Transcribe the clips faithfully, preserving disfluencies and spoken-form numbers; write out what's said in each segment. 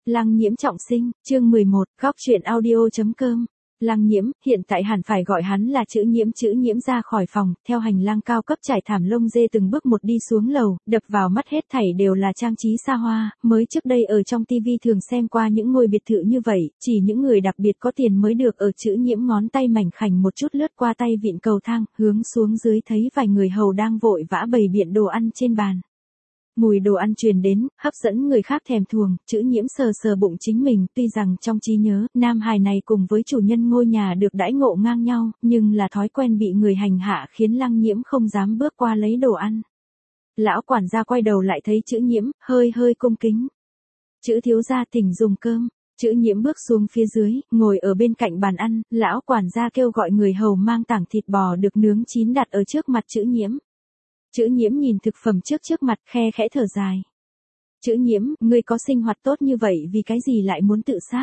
Lăng Nhiễm trọng sinh, chương mười một, góc truyện audio.com. Lăng Nhiễm, hiện tại hẳn phải gọi hắn là Chữ Nhiễm. Chữ Nhiễm ra khỏi phòng, theo hành lang cao cấp trải thảm lông dê từng bước một đi xuống lầu, đập vào mắt hết thảy đều là trang trí xa hoa, mới trước đây ở trong tivi thường xem qua những ngôi biệt thự như vậy, chỉ những người đặc biệt có tiền mới được ở. Chữ Nhiễm ngón tay mảnh khảnh một chút lướt qua tay vịn cầu thang, hướng xuống dưới thấy vài người hầu đang vội vã bày biện đồ ăn trên bàn. Mùi đồ ăn truyền đến, hấp dẫn người khác thèm thuồng. Chữ Nhiễm sờ sờ bụng chính mình, tuy rằng trong trí nhớ, nam hài này cùng với chủ nhân ngôi nhà được đãi ngộ ngang nhau, nhưng là thói quen bị người hành hạ khiến Lăng Nhiễm không dám bước qua lấy đồ ăn. Lão quản gia quay đầu lại thấy Chữ Nhiễm, hơi hơi cung kính. Chữ thiếu gia thỉnh dùng cơm. Chữ Nhiễm bước xuống phía dưới, ngồi ở bên cạnh bàn ăn, lão quản gia kêu gọi người hầu mang tảng thịt bò được nướng chín đặt ở trước mặt Chữ Nhiễm. Chữ Nhiễm nhìn thực phẩm trước trước mặt, khe khẽ thở dài. Chữ Nhiễm, ngươi có sinh hoạt tốt như vậy vì cái gì lại muốn tự sát?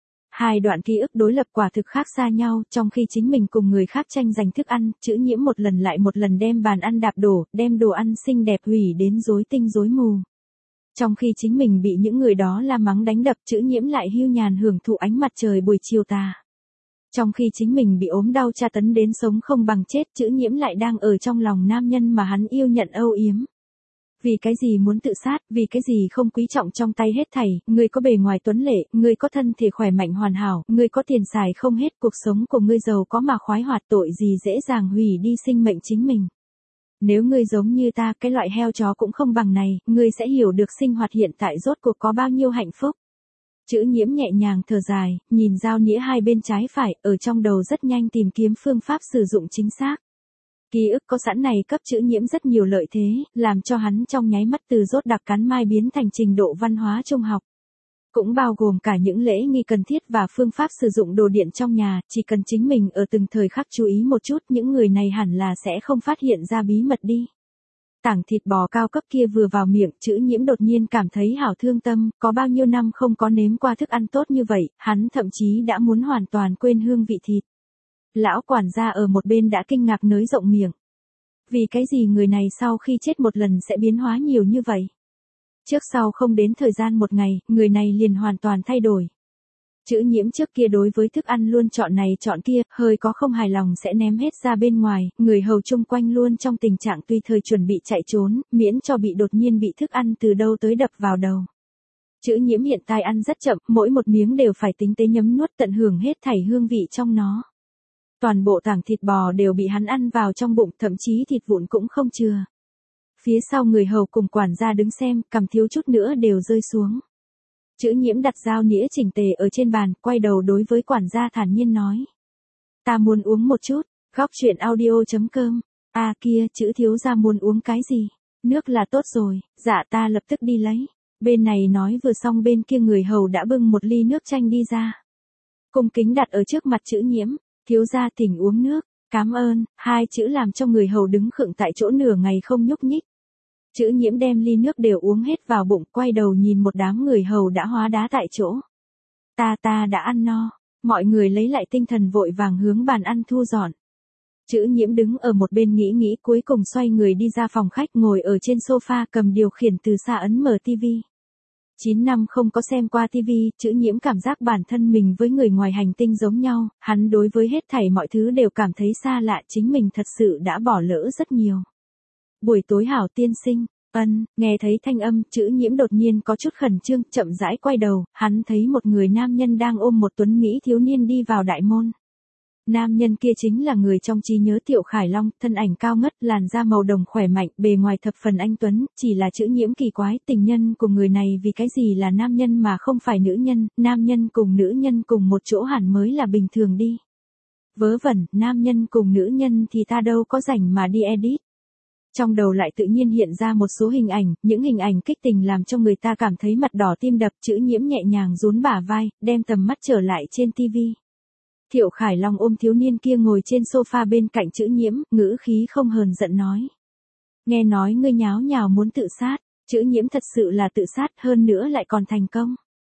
Hai đoạn ký ức đối lập quả thực khác xa nhau, trong khi chính mình cùng người khác tranh giành thức ăn, Chữ Nhiễm một lần lại một lần đem bàn ăn đạp đổ, đem đồ ăn xinh đẹp hủy đến rối tinh rối mù. Trong khi chính mình bị những người đó la mắng đánh đập, Chữ Nhiễm lại hưu nhàn hưởng thụ ánh mặt trời buổi chiều tà. Trong khi chính mình bị ốm đau tra tấn đến sống không bằng chết, Chữ Nhiễm lại đang ở trong lòng nam nhân mà hắn yêu nhận âu yếm. Vì cái gì muốn tự sát, vì cái gì không quý trọng trong tay hết thảy, người có bề ngoài tuấn lệ, người có thân thể khỏe mạnh hoàn hảo, người có tiền xài không hết, cuộc sống của ngươi giàu có mà khoái hoạt, tội gì dễ dàng hủy đi sinh mệnh chính mình. Nếu ngươi giống như ta, cái loại heo chó cũng không bằng này, ngươi sẽ hiểu được sinh hoạt hiện tại rốt cuộc có bao nhiêu hạnh phúc. Chữ Nhiễm nhẹ nhàng thở dài, nhìn dao nĩa hai bên trái phải, ở trong đầu rất nhanh tìm kiếm phương pháp sử dụng chính xác. Ký ức có sẵn này cấp Chữ Nhiễm rất nhiều lợi thế, làm cho hắn trong nháy mắt từ rốt đặc cắn mai biến thành trình độ văn hóa trung học. Cũng bao gồm cả những lễ nghi cần thiết và phương pháp sử dụng đồ điện trong nhà, chỉ cần chính mình ở từng thời khắc chú ý một chút, những người này hẳn là sẽ không phát hiện ra bí mật đi. Tảng thịt bò cao cấp kia vừa vào miệng, Chữ Nhiễm đột nhiên cảm thấy hảo thương tâm, có bao nhiêu năm không có nếm qua thức ăn tốt như vậy, hắn thậm chí đã muốn hoàn toàn quên hương vị thịt. Lão quản gia ở một bên đã kinh ngạc nới rộng miệng. Vì cái gì người này sau khi chết một lần sẽ biến hóa nhiều như vậy? Trước sau không đến thời gian một ngày, người này liền hoàn toàn thay đổi. Chữ Nhiễm trước kia đối với thức ăn luôn chọn này chọn kia, hơi có không hài lòng sẽ ném hết ra bên ngoài, người hầu chung quanh luôn trong tình trạng tùy thời chuẩn bị chạy trốn, miễn cho bị đột nhiên bị thức ăn từ đâu tới đập vào đầu. Chữ Nhiễm hiện tại ăn rất chậm, mỗi một miếng đều phải tinh tế nhấm nuốt tận hưởng hết thảy hương vị trong nó. Toàn bộ tảng thịt bò đều bị hắn ăn vào trong bụng, thậm chí thịt vụn cũng không chừa. Phía sau người hầu cùng quản gia đứng xem, cằm thiếu chút nữa đều rơi xuống. Chữ Nhiễm đặt dao nĩa chỉnh tề ở trên bàn, quay đầu đối với quản gia thản nhiên nói. Ta muốn uống một chút, góc truyện audio.com. À kia, Chữ thiếu gia muốn uống cái gì? Nước là tốt rồi, dạ ta lập tức đi lấy. Bên này nói vừa xong bên kia người hầu đã bưng một ly nước chanh đi ra. Cung kính đặt ở trước mặt Chữ Nhiễm, thiếu gia thỉnh uống nước, cám ơn, hai chữ làm cho người hầu đứng khựng tại chỗ nửa ngày không nhúc nhích. Chữ Nhiễm đem ly nước đều uống hết vào bụng, quay đầu nhìn một đám người hầu đã hóa đá tại chỗ. Ta ta đã ăn no, mọi người lấy lại tinh thần vội vàng hướng bàn ăn thu dọn. Chữ Nhiễm đứng ở một bên nghĩ nghĩ cuối cùng xoay người đi ra phòng khách ngồi ở trên sofa cầm điều khiển từ xa ấn mở tivi. chín năm không có xem qua tivi, Chữ Nhiễm cảm giác bản thân mình với người ngoài hành tinh giống nhau, hắn đối với hết thảy mọi thứ đều cảm thấy xa lạ, chính mình thật sự đã bỏ lỡ rất nhiều. Buổi tối hảo tiên sinh, ân, nghe thấy thanh âm, Chữ Nhiễm đột nhiên có chút khẩn trương, chậm rãi quay đầu, hắn thấy một người nam nhân đang ôm một tuấn mỹ thiếu niên đi vào đại môn. Nam nhân kia chính là người trong trí nhớ Thiệu Khải Long, thân ảnh cao ngất, làn da màu đồng khỏe mạnh, bề ngoài thập phần anh tuấn, chỉ là Chữ Nhiễm kỳ quái, tình nhân của người này vì cái gì là nam nhân mà không phải nữ nhân, nam nhân cùng nữ nhân cùng một chỗ hẳn mới là bình thường đi. Vớ vẩn, nam nhân cùng nữ nhân thì ta đâu có rảnh mà đi edit. Trong đầu lại tự nhiên hiện ra một số hình ảnh, những hình ảnh kích tình làm cho người ta cảm thấy mặt đỏ tim đập. Chữ Nhiễm nhẹ nhàng rún bả vai, đem tầm mắt trở lại trên tivi. Thiệu Khải Long ôm thiếu niên kia ngồi trên sofa bên cạnh Chữ Nhiễm, ngữ khí không hờn giận nói. Nghe nói ngươi nháo nhào muốn tự sát, Chữ Nhiễm thật sự là tự sát, hơn nữa lại còn thành công.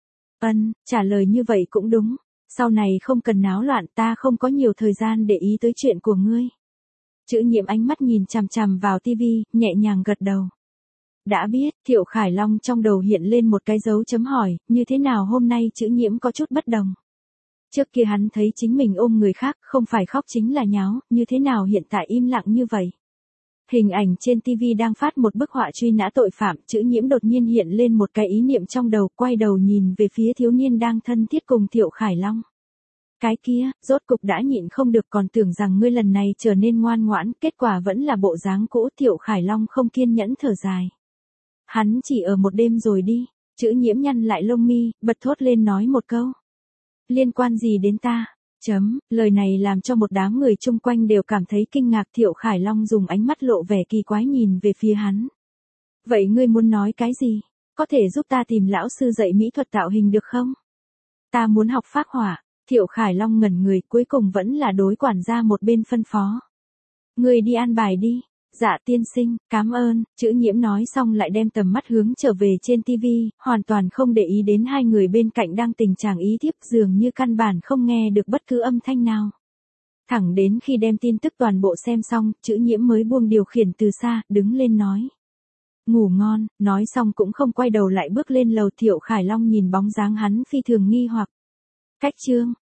Ân, trả lời như vậy cũng đúng, sau này không cần náo loạn, ta không có nhiều thời gian để ý tới chuyện của ngươi. Chữ Nhiễm ánh mắt nhìn chằm chằm vào tivi, nhẹ nhàng gật đầu. Đã biết, Thiệu Khải Long trong đầu hiện lên một cái dấu chấm hỏi, như thế nào hôm nay chữ nhiễm có chút bất đồng. Trước kia hắn thấy chính mình ôm người khác, không phải khóc chính là nháo, như thế nào hiện tại im lặng như vậy. Hình ảnh trên ti vi đang phát một bức họa truy nã tội phạm, chữ nhiễm đột nhiên hiện lên một cái ý niệm trong đầu, quay đầu nhìn về phía thiếu niên đang thân thiết cùng Thiệu Khải Long. Cái kia, rốt cục đã nhịn không được, còn tưởng rằng ngươi lần này trở nên ngoan ngoãn, kết quả vẫn là bộ dáng cũ. Thiệu Khải Long không kiên nhẫn thở dài. Hắn chỉ ở một đêm rồi đi, chữ nhiễm nhăn lại lông mi, bật thốt lên nói một câu. Liên quan gì đến ta? Chấm, lời này làm cho một đám người chung quanh đều cảm thấy kinh ngạc. Thiệu Khải Long dùng ánh mắt lộ vẻ kỳ quái nhìn về phía hắn. Vậy ngươi muốn nói cái gì? Có thể giúp ta tìm lão sư dạy mỹ thuật tạo hình được không? Ta muốn học phác họa. Thiệu Khải Long ngẩn người, cuối cùng vẫn là đối quản gia một bên phân phó. Ngươi đi an bài đi. Dạ tiên sinh, cảm ơn, chữ nhiễm nói xong lại đem tầm mắt hướng trở về trên ti vi, hoàn toàn không để ý đến hai người bên cạnh đang tình trạng ý thiếp, dường như căn bản không nghe được bất cứ âm thanh nào. Thẳng đến khi đem tin tức toàn bộ xem xong, chữ nhiễm mới buông điều khiển từ xa, đứng lên nói. Ngủ ngon, nói xong cũng không quay đầu lại bước lên lầu. Thiệu Khải Long nhìn bóng dáng hắn phi thường nghi hoặc. Cách chương,